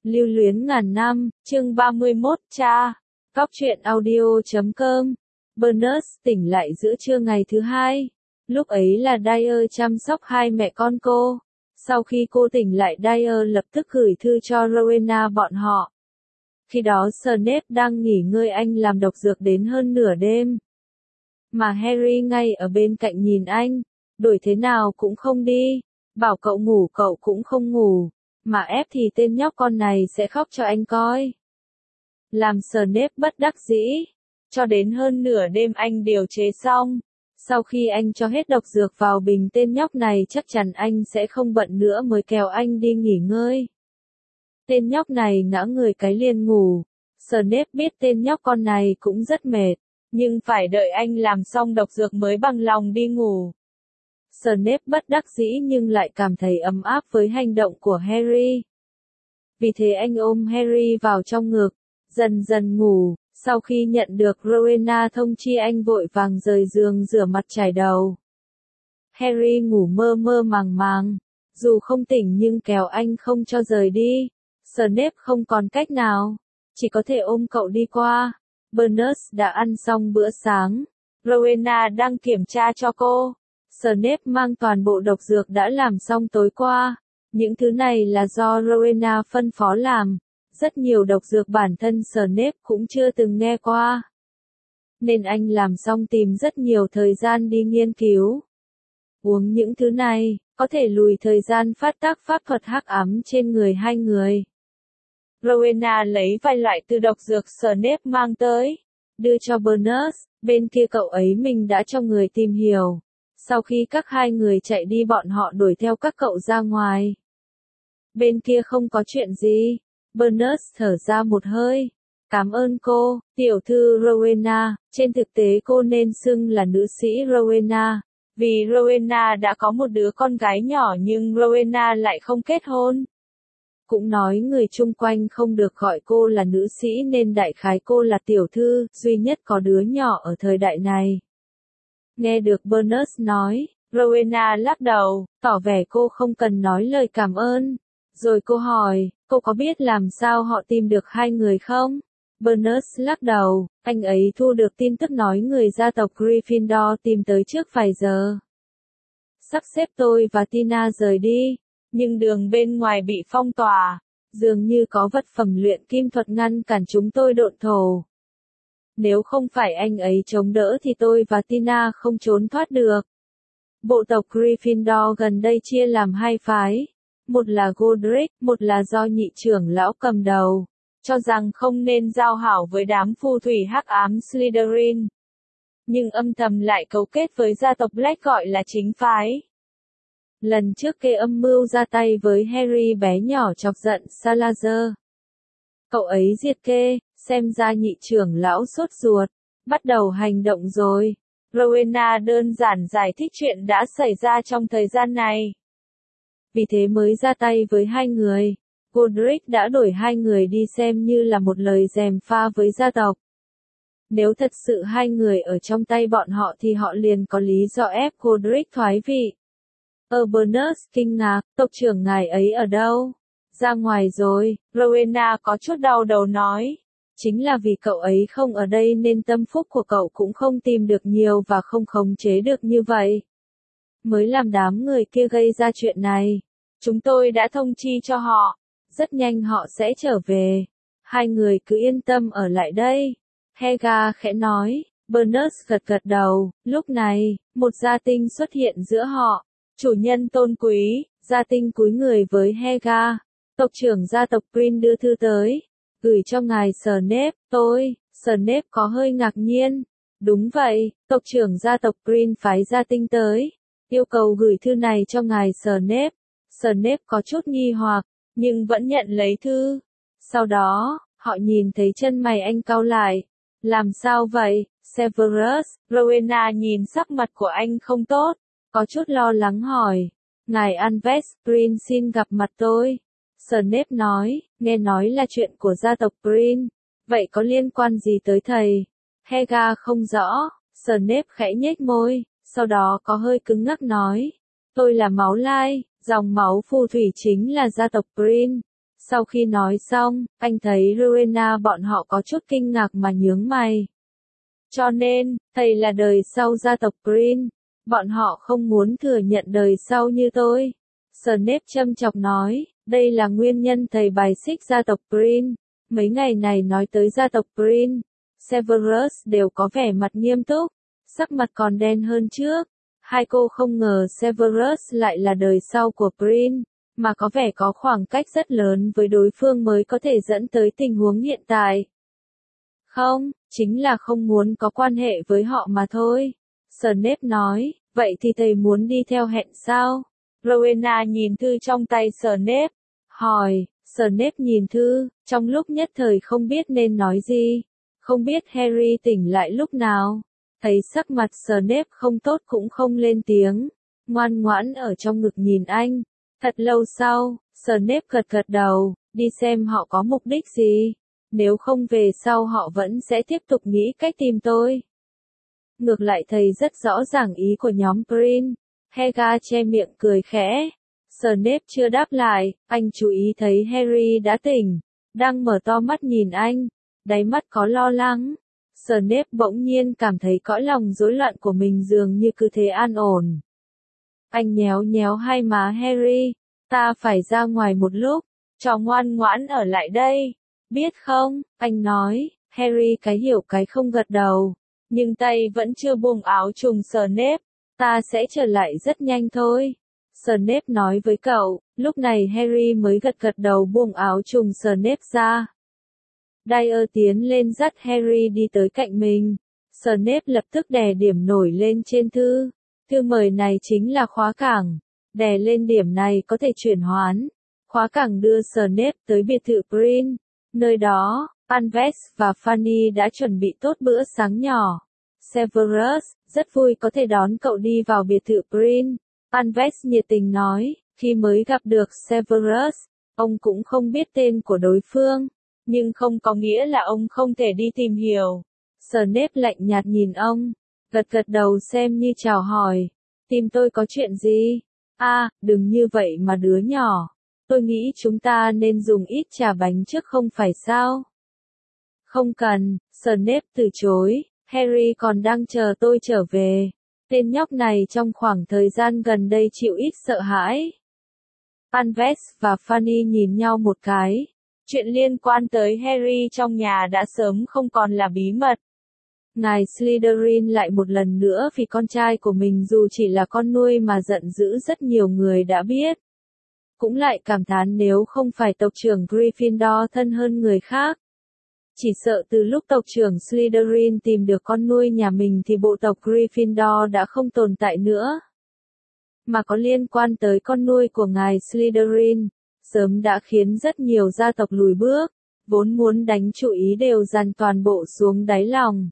Lưu luyến ngàn năm, chương 31, cha. Góc truyện audio.com. Bernard tỉnh lại giữa trưa ngày thứ hai. Lúc ấy là Dyer chăm sóc hai mẹ con cô. Sau khi cô tỉnh lại, Dyer lập tức gửi thư cho Rowena bọn họ. Khi đó Snape đang nghỉ ngơi, anh làm độc dược đến hơn nửa đêm. Mà Harry ngay ở bên cạnh nhìn anh, đổi thế nào cũng không đi, bảo cậu ngủ cậu cũng không ngủ, mà ép thì tên nhóc con này sẽ khóc cho anh coi. Làm Snape bất đắc dĩ, cho đến hơn nửa đêm anh điều chế xong. Sau khi anh cho hết độc dược vào bình, tên nhóc này chắc chắn anh sẽ không bận nữa mới kéo anh đi nghỉ ngơi. Tên nhóc này ngã người cái liền ngủ. Snape biết tên nhóc con này cũng rất mệt, nhưng phải đợi anh làm xong độc dược mới bằng lòng đi ngủ. Snape bất đắc dĩ nhưng lại cảm thấy ấm áp với hành động của Harry. Vì thế anh ôm Harry vào trong ngực, dần dần ngủ. Sau khi nhận được Rowena thông chi, anh vội vàng rời giường rửa mặt chải đầu. Harry ngủ mơ mơ màng màng, dù không tỉnh nhưng kéo anh không cho rời đi. Snape không còn cách nào, chỉ có thể ôm cậu đi qua. Bernard đã ăn xong bữa sáng, Rowena đang kiểm tra cho cô. Snape mang toàn bộ độc dược đã làm xong tối qua. Những thứ này là do Rowena phân phó làm. Rất nhiều độc dược bản thân Snape cũng chưa từng nghe qua. Nên anh làm xong tìm rất nhiều thời gian đi nghiên cứu. Uống những thứ này, có thể lùi thời gian phát tác pháp thuật hắc ám trên người hai người. Rowena lấy vài loại từ độc dược Snape mang tới, đưa cho Bernard, bên kia cậu ấy mình đã cho người tìm hiểu. Sau khi các hai người chạy đi, bọn họ đuổi theo các cậu ra ngoài. Bên kia không có chuyện gì. Bernard thở ra một hơi. Cảm ơn cô, tiểu thư Rowena, trên thực tế cô nên xưng là nữ sĩ Rowena. Vì Rowena đã có một đứa con gái nhỏ nhưng Rowena lại không kết hôn. Cũng nói người chung quanh không được gọi cô là nữ sĩ nên đại khái cô là tiểu thư, duy nhất có đứa nhỏ ở thời đại này. Nghe được Bernard nói, Rowena lắc đầu, tỏ vẻ cô không cần nói lời cảm ơn. Rồi cô hỏi, cô có biết làm sao họ tìm được hai người không? Bernard lắc đầu, anh ấy thu được tin tức nói người gia tộc Gryffindor tìm tới trước vài giờ. Sắp xếp tôi và Tina rời đi, nhưng đường bên ngoài bị phong tỏa, dường như có vật phẩm luyện kim thuật ngăn cản chúng tôi độn thổ. Nếu không phải anh ấy chống đỡ thì tôi và Tina không trốn thoát được. Bộ tộc Gryffindor gần đây chia làm hai phái. Một là Godric, một là do nhị trưởng lão cầm đầu, cho rằng không nên giao hảo với đám phù thủy hắc ám Slytherin. Nhưng âm thầm lại cấu kết với gia tộc Black gọi là chính phái. Lần trước kê âm mưu ra tay với Harry bé nhỏ chọc giận Salazar. Cậu ấy diệt kê, xem ra nhị trưởng lão sốt ruột, bắt đầu hành động rồi. Rowena đơn giản giải thích chuyện đã xảy ra trong thời gian này. Vì thế mới ra tay với hai người. Godric đã đổi hai người đi xem như là một lời gièm pha với gia tộc. Nếu thật sự hai người ở trong tay bọn họ thì họ liền có lý do ép Godric thoái vị. Bernard kinh ngạc, tộc trưởng ngài ấy ở đâu? Ra ngoài rồi, Rowena có chút đau đầu nói. Chính là vì cậu ấy không ở đây nên tâm phúc của cậu cũng không tìm được nhiều và không khống chế được như vậy. Mới làm đám người kia gây ra chuyện này. Chúng tôi đã thông chi cho họ. Rất nhanh họ sẽ trở về. Hai người cứ yên tâm ở lại đây. Helga khẽ nói. Bernard gật gật đầu. Lúc này, một gia tinh xuất hiện giữa họ. Chủ nhân tôn quý, gia tinh cúi người với Helga. Tộc trưởng gia tộc Green đưa thư tới. Gửi cho ngài Snape, Snape có hơi ngạc nhiên. Đúng vậy, tộc trưởng gia tộc Green phái gia tinh tới. Yêu cầu gửi thư này cho ngài Snape. Snape có chút nghi hoặc, nhưng vẫn nhận lấy thư. Sau đó, họ nhìn thấy chân mày anh cau lại. Làm sao vậy, Severus? Rowena nhìn sắc mặt của anh không tốt, có chút lo lắng hỏi. Ngài Albus Green xin gặp mặt tôi. Snape nói, nghe nói là chuyện của gia tộc Green. Vậy có liên quan gì tới thầy? Helga không rõ. Snape khẽ nhếch môi, sau đó có hơi cứng ngắc nói. Tôi là máu lai, dòng máu phù thủy chính là gia tộc Green. Sau khi nói xong, anh thấy Rowena bọn họ có chút kinh ngạc mà nhướng mày. Cho nên, thầy là đời sau gia tộc Green. Bọn họ không muốn thừa nhận đời sau như tôi. Snape châm chọc nói, đây là nguyên nhân thầy bài xích gia tộc Green. Mấy ngày này nói tới gia tộc Green, Severus đều có vẻ mặt nghiêm túc, sắc mặt còn đen hơn trước. Hai cô không ngờ Severus lại là đời sau của Green, mà có vẻ có khoảng cách rất lớn với đối phương mới có thể dẫn tới tình huống hiện tại. Không, chính là không muốn có quan hệ với họ mà thôi. Snape nói, vậy thì thầy muốn đi theo hẹn sao? Rowena nhìn thư trong tay Snape, hỏi. Snape nhìn thư, trong lúc nhất thời không biết nên nói gì. Không biết Harry tỉnh lại lúc nào. Thấy sắc mặt Snape không tốt cũng không lên tiếng. Ngoan ngoãn ở trong ngực nhìn anh. Thật lâu sau, Snape gật gật đầu, đi xem họ có mục đích gì. Nếu không về sau họ vẫn sẽ tiếp tục nghĩ cách tìm tôi. Ngược lại thầy rất rõ ràng ý của nhóm Green. Helga che miệng cười khẽ. Snape chưa đáp lại, anh chú ý thấy Harry đã tỉnh, đang mở to mắt nhìn anh, đáy mắt có lo lắng. Snape bỗng nhiên cảm thấy cõi lòng rối loạn của mình dường như cứ thế an ổn. Anh nhéo nhéo hai má Harry, ta phải ra ngoài một lúc, cho ngoan ngoãn ở lại đây, biết không, anh nói. Harry cái hiểu cái không gật đầu, nhưng tay vẫn chưa buông áo trùng Snape, ta sẽ trở lại rất nhanh thôi. Snape nói với cậu, lúc này Harry mới gật gật đầu buông áo trùng Snape ra. Dyer tiến lên dắt Harry đi tới cạnh mình. Snape lập tức đè điểm nổi lên trên thư. Thư mời này chính là khóa cảng. Đè lên điểm này có thể chuyển hoán. Khóa cảng đưa Snape tới biệt thự Green. Nơi đó, Alves và Fanny đã chuẩn bị tốt bữa sáng nhỏ. Severus, rất vui có thể đón cậu đi vào biệt thự Green. Alves nhiệt tình nói, khi mới gặp được Severus, ông cũng không biết tên của đối phương, nhưng không có nghĩa là ông không thể đi tìm hiểu. Snape lạnh nhạt nhìn ông, gật gật đầu xem như chào hỏi. Tìm tôi có chuyện gì? Đừng như vậy mà đứa nhỏ. Tôi nghĩ chúng ta nên dùng ít trà bánh trước không phải sao? Không cần, Snape từ chối, Harry còn đang chờ tôi trở về. Tên nhóc này trong khoảng thời gian gần đây chịu ít sợ hãi. Alves và Fanny nhìn nhau một cái. Chuyện liên quan tới Harry trong nhà đã sớm không còn là bí mật. Ngài Slytherin lại một lần nữa vì con trai của mình dù chỉ là con nuôi mà giận dữ rất nhiều người đã biết. Cũng lại cảm thán nếu không phải tộc trưởng Gryffindor thân hơn người khác. Chỉ sợ từ lúc tộc trưởng Slytherin tìm được con nuôi nhà mình thì bộ tộc Gryffindor đã không tồn tại nữa. Mà có liên quan tới con nuôi của ngài Slytherin, sớm đã khiến rất nhiều gia tộc lùi bước, vốn muốn đánh chủ ý đều dàn toàn bộ xuống đáy lòng.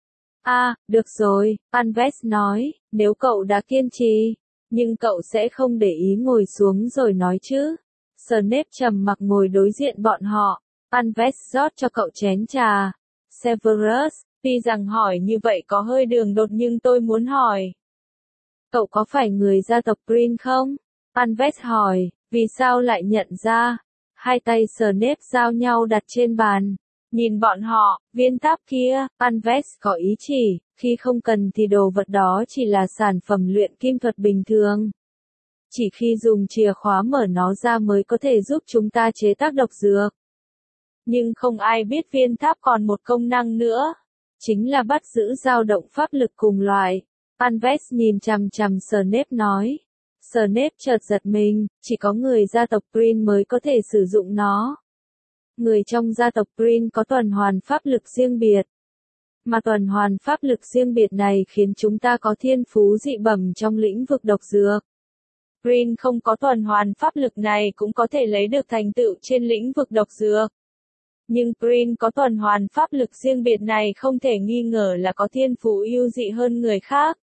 Được rồi, Alves nói, nếu cậu đã kiên trì, nhưng cậu sẽ không để ý ngồi xuống rồi nói chứ. Snape trầm mặc ngồi đối diện bọn họ. Alves rót cho cậu chén trà. Severus, tuy rằng hỏi như vậy có hơi đường đột nhưng tôi muốn hỏi. Cậu có phải người gia tộc Green không? Alves hỏi, vì sao lại nhận ra? Hai tay Snape giao nhau đặt trên bàn. Nhìn bọn họ, viên tháp kia, Alves có ý chỉ, khi không cần thì đồ vật đó chỉ là sản phẩm luyện kim thuật bình thường. Chỉ khi dùng chìa khóa mở nó ra mới có thể giúp chúng ta chế tác độc dược. Nhưng không ai biết viên tháp còn một công năng nữa. Chính là bắt giữ dao động pháp lực cùng loại. Alves nhìn chằm chằm Snape nói. Snape chợt giật mình, chỉ có người gia tộc Green mới có thể sử dụng nó. Người trong gia tộc Green có tuần hoàn pháp lực riêng biệt. Mà tuần hoàn pháp lực riêng biệt này khiến chúng ta có thiên phú dị bẩm trong lĩnh vực độc dược. Green không có tuần hoàn pháp lực này cũng có thể lấy được thành tựu trên lĩnh vực độc dược. Nhưng Green có tuần hoàn pháp lực riêng biệt này không thể nghi ngờ là có thiên phú ưu dị hơn người khác.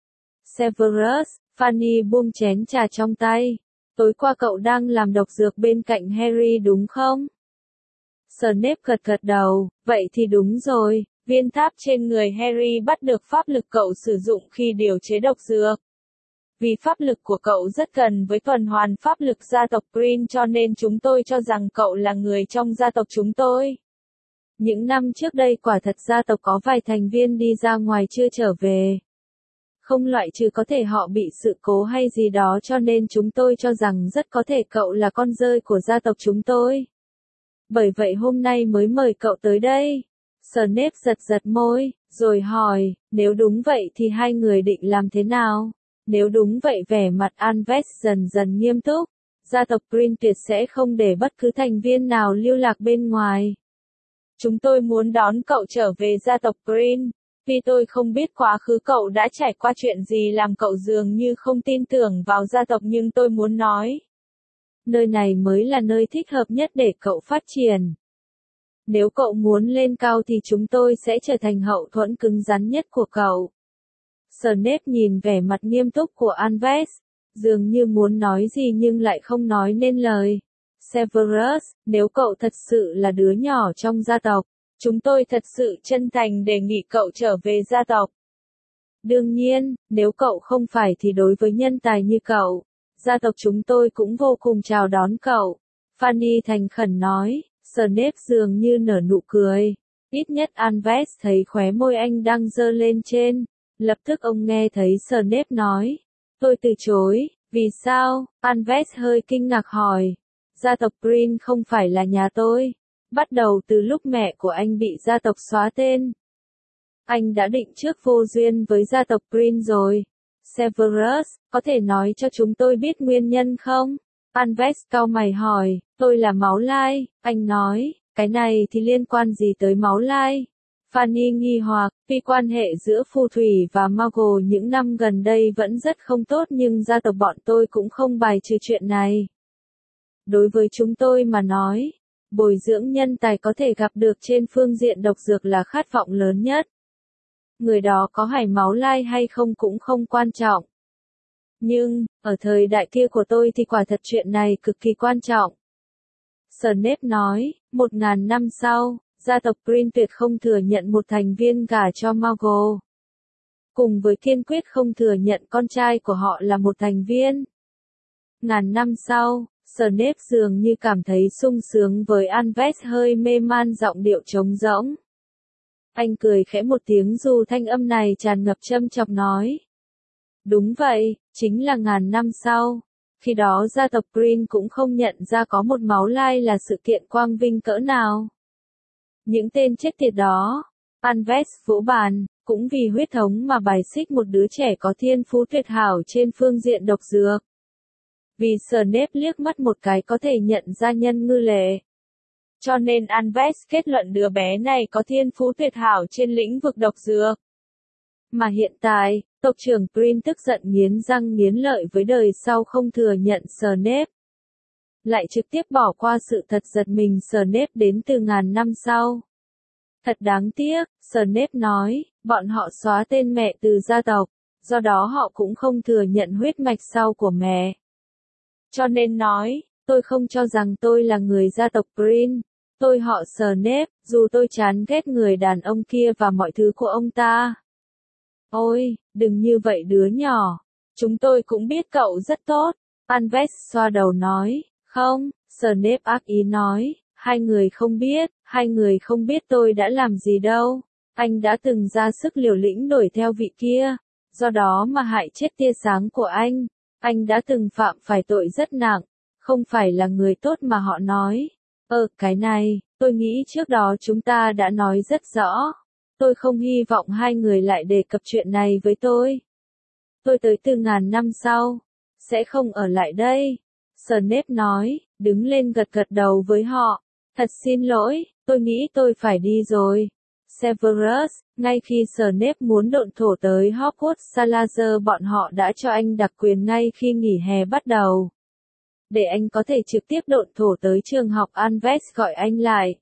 Severus, Fanny buông chén trà trong tay. Tối qua cậu đang làm độc dược bên cạnh Harry đúng không? Snape gật gật đầu, vậy thì đúng rồi, viên tháp trên người Harry bắt được pháp lực cậu sử dụng khi điều chế độc dược. Vì pháp lực của cậu rất gần với tuần hoàn pháp lực gia tộc Green cho nên chúng tôi cho rằng cậu là người trong gia tộc chúng tôi. Những năm trước đây quả thật gia tộc có vài thành viên đi ra ngoài chưa trở về. Không loại trừ có thể họ bị sự cố hay gì đó cho nên chúng tôi cho rằng rất có thể cậu là con rơi của gia tộc chúng tôi. Bởi vậy hôm nay mới mời cậu tới đây. Snape giật giật môi, rồi hỏi, nếu đúng vậy thì hai người định làm thế nào? Nếu đúng vậy vẻ mặt Alves dần dần nghiêm túc. Gia tộc Green tuyệt sẽ không để bất cứ thành viên nào lưu lạc bên ngoài. Chúng tôi muốn đón cậu trở về gia tộc Green. Tuy tôi không biết quá khứ cậu đã trải qua chuyện gì làm cậu dường như không tin tưởng vào gia tộc nhưng tôi muốn nói. Nơi này mới là nơi thích hợp nhất để cậu phát triển. Nếu cậu muốn lên cao thì chúng tôi sẽ trở thành hậu thuẫn cứng rắn nhất của cậu. Snape nhìn vẻ mặt nghiêm túc của Alves, dường như muốn nói gì nhưng lại không nói nên lời. Severus, nếu cậu thật sự là đứa nhỏ trong gia tộc, chúng tôi thật sự chân thành đề nghị cậu trở về gia tộc. Đương nhiên, nếu cậu không phải thì đối với nhân tài như cậu, gia tộc chúng tôi cũng vô cùng chào đón cậu. Fanny thành khẩn nói, Snape dường như nở nụ cười. Ít nhất Alves thấy khóe môi anh đang giơ lên trên. Lập tức ông nghe thấy Snape nói. Tôi từ chối, vì sao? Alves hơi kinh ngạc hỏi. Gia tộc Green không phải là nhà tôi. Bắt đầu từ lúc mẹ của anh bị gia tộc xóa tên. Anh đã định trước vô duyên với gia tộc Green rồi. Severus, có thể nói cho chúng tôi biết nguyên nhân không? Alves cau mày hỏi, tôi là máu lai, anh nói, cái này thì liên quan gì tới máu lai? Fanny nghi hoặc, tuy quan hệ giữa phù thủy và Muggle những năm gần đây vẫn rất không tốt nhưng gia tộc bọn tôi cũng không bài trừ chuyện này. Đối với chúng tôi mà nói, bồi dưỡng nhân tài có thể gặp được trên phương diện độc dược là khát vọng lớn nhất. Người đó có hải máu lai hay không cũng không quan trọng. Nhưng, ở thời đại kia của tôi thì quả thật chuyện này cực kỳ quan trọng. Snape nói, 1000 năm sau, gia tộc Green tuyệt không thừa nhận một thành viên gả cho Muggle. Cùng với kiên quyết không thừa nhận con trai của họ là một thành viên. 1000 năm sau, Snape dường như cảm thấy sung sướng với Alves hơi mê man giọng điệu trống rỗng. Anh cười khẽ một tiếng dù thanh âm này tràn ngập châm chọc nói. Đúng vậy, chính là 1000 năm sau. Khi đó gia tộc Green cũng không nhận ra có một máu lai là sự kiện quang vinh cỡ nào. Những tên chết tiệt đó, Alves vỗ bàn, cũng vì huyết thống mà bài xích một đứa trẻ có thiên phú tuyệt hảo trên phương diện độc dược. Vì Snape liếc mắt một cái có thể nhận ra nhân ngư lệ. Cho nên Alves kết luận đứa bé này có thiên phú tuyệt hảo trên lĩnh vực độc dược. Mà hiện tại, tộc trưởng Green tức giận nghiến răng nghiến lợi với đời sau không thừa nhận Snape. Lại trực tiếp bỏ qua sự thật giật mình Snape đến từ 1000 năm sau. Thật đáng tiếc, Snape nói, bọn họ xóa tên mẹ từ gia tộc, do đó họ cũng không thừa nhận huyết mạch sau của mẹ. Cho nên nói, tôi không cho rằng tôi là người gia tộc Green. Tôi họ Snape, dù tôi chán ghét người đàn ông kia và mọi thứ của ông ta. Ôi, đừng như vậy đứa nhỏ. Chúng tôi cũng biết cậu rất tốt. Alves xoa đầu nói, không, Snape ác ý nói, hai người không biết tôi đã làm gì đâu. Anh đã từng ra sức liều lĩnh đuổi theo vị kia, do đó mà hại chết tia sáng của anh. Anh đã từng phạm phải tội rất nặng, không phải là người tốt mà họ nói. Cái này, tôi nghĩ trước đó chúng ta đã nói rất rõ. Tôi không hy vọng hai người lại đề cập chuyện này với tôi. Tôi tới từ 1000 năm sau, sẽ không ở lại đây. Snape nói, đứng lên gật gật đầu với họ. Thật xin lỗi, tôi nghĩ tôi phải đi rồi. Severus, ngay khi Snape muốn độn thổ tới Hogwarts Salazar bọn họ đã cho anh đặc quyền ngay khi nghỉ hè bắt đầu. Để anh có thể trực tiếp độn thổ tới trường học Alves gọi anh lại.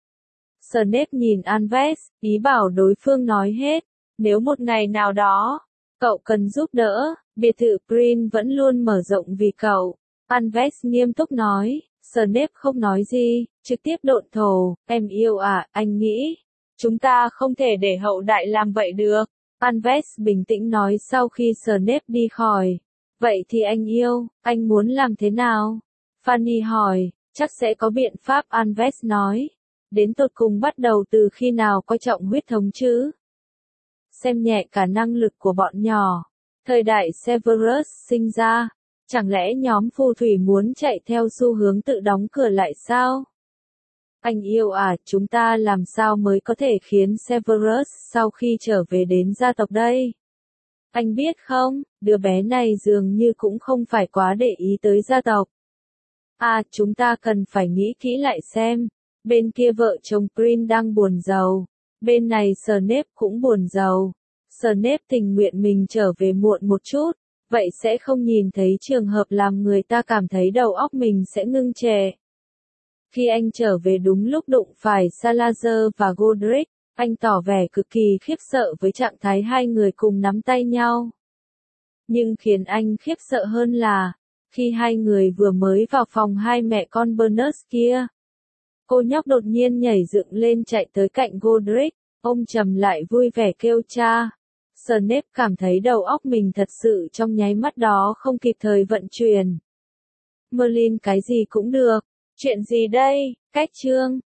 Snape nhìn Alves, ý bảo đối phương nói hết. Nếu một ngày nào đó, cậu cần giúp đỡ, biệt thự Green vẫn luôn mở rộng vì cậu. Alves nghiêm túc nói. Snape không nói gì, trực tiếp độn thổ. Em yêu à, anh nghĩ. Chúng ta không thể để hậu đại làm vậy được. Alves bình tĩnh nói sau khi Snape đi khỏi. Vậy thì anh yêu, anh muốn làm thế nào? Fanny hỏi, chắc sẽ có biện pháp, Alves nói. Đến tột cùng bắt đầu từ khi nào coi trọng huyết thống chứ? Xem nhẹ cả năng lực của bọn nhỏ. Thời đại Severus sinh ra, chẳng lẽ nhóm phù thủy muốn chạy theo xu hướng tự đóng cửa lại sao? Anh yêu à, chúng ta làm sao mới có thể khiến Severus sau khi trở về đến gia tộc đây? Anh biết không, đứa bé này dường như cũng không phải quá để ý tới gia tộc. À, chúng ta cần phải nghĩ kỹ lại xem. Bên kia vợ chồng Green đang buồn giàu. Bên này Snape cũng buồn giàu. Snape tình nguyện mình trở về muộn một chút. Vậy sẽ không nhìn thấy trường hợp làm người ta cảm thấy đầu óc mình sẽ ngưng trệ. Khi anh trở về đúng lúc đụng phải Salazar và Godric, anh tỏ vẻ cực kỳ khiếp sợ với trạng thái hai người cùng nắm tay nhau. Nhưng khiến anh khiếp sợ hơn là, khi hai người vừa mới vào phòng hai mẹ con Berners kia, cô nhóc đột nhiên nhảy dựng lên chạy tới cạnh Godric, ôm chầm lại vui vẻ kêu cha. Snape cảm thấy đầu óc mình thật sự trong nháy mắt đó không kịp thời vận chuyển. Merlin cái gì cũng được, chuyện gì đây, cách chương.